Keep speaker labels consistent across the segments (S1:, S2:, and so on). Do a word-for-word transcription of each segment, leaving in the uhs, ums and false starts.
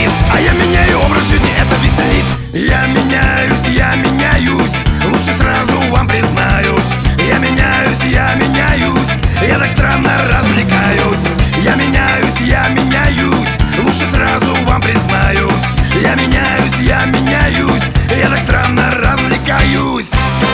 S1: тошнит, а я меняю образ жизни, это веселит. Я меняюсь, я меняюсь, лучше сразу вам признаюсь. Я меняюсь, я меняюсь, я так странно развлекаюсь. Я меняюсь, я меняюсь, лучше сразу вам признаюсь. Я меняюсь, я меняюсь, я так странно развлекаюсь.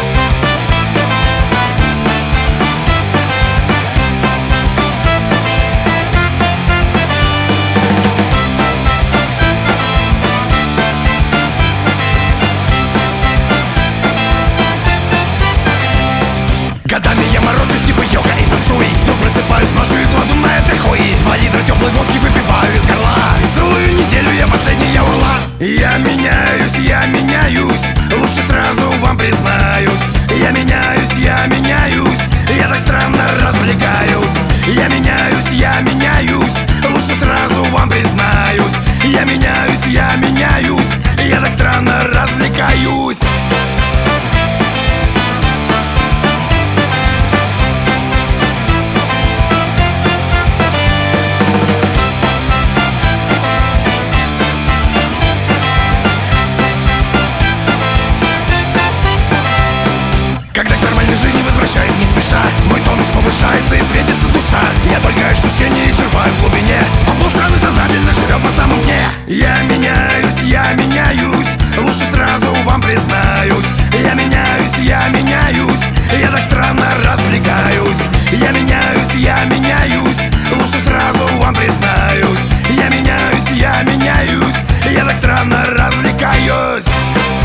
S1: Годами я морочусь типа йога и фэншуй. Вдруг просыпаюсь, ножу и кладу на это хуй. Два литра теплой водки выпиваю из горла, и целую неделю я последняя урла. Я меняюсь, я меняюсь, лучше сразу вам признаюсь. Я меняюсь, я меняюсь, я так странно развлекаюсь. Я меняюсь, я меняюсь, лучше сразу вам признаюсь. Я меняюсь, я меняюсь, я так странно развлекаюсь. Когда к нормальной жизни возвращаюсь не спеша, мой тонус повышается и светится душа. Я только ощущения черпаю в глубине, а полстраны сознательно живет на самом дне. Я меняюсь, я меняюсь, лучше сразу вам признаюсь. Я меняюсь, я меняюсь, я так странно развлекаюсь. Я меняюсь, я меняюсь, лучше сразу вам признаюсь. Я меняюсь, я меняюсь, я так странно развлекаюсь.